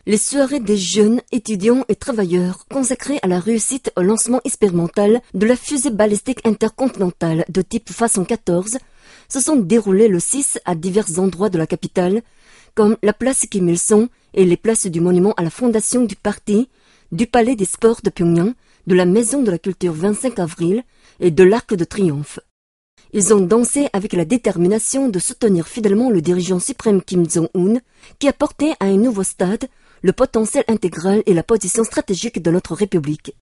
Les soirées des jeunes, étudiants et travailleurs consacrées à la réussite au lancement expérimental de la fusée balistique intercontinentale de type Façon 14 se sont déroulées le 6 à divers endroits de la capitale, comme la place Kim Il-sung et les places du monument à la fondation du parti, du palais des sports de Pyongyang, de la maison de la culture 25 avril et de l'Arc de Triomphe. Ils ont dansé avec la détermination de soutenir fidèlement le dirigeant suprême Kim Jong-un, qui a porté à un nouveau stade le potentiel intégral et la position stratégique de notre République.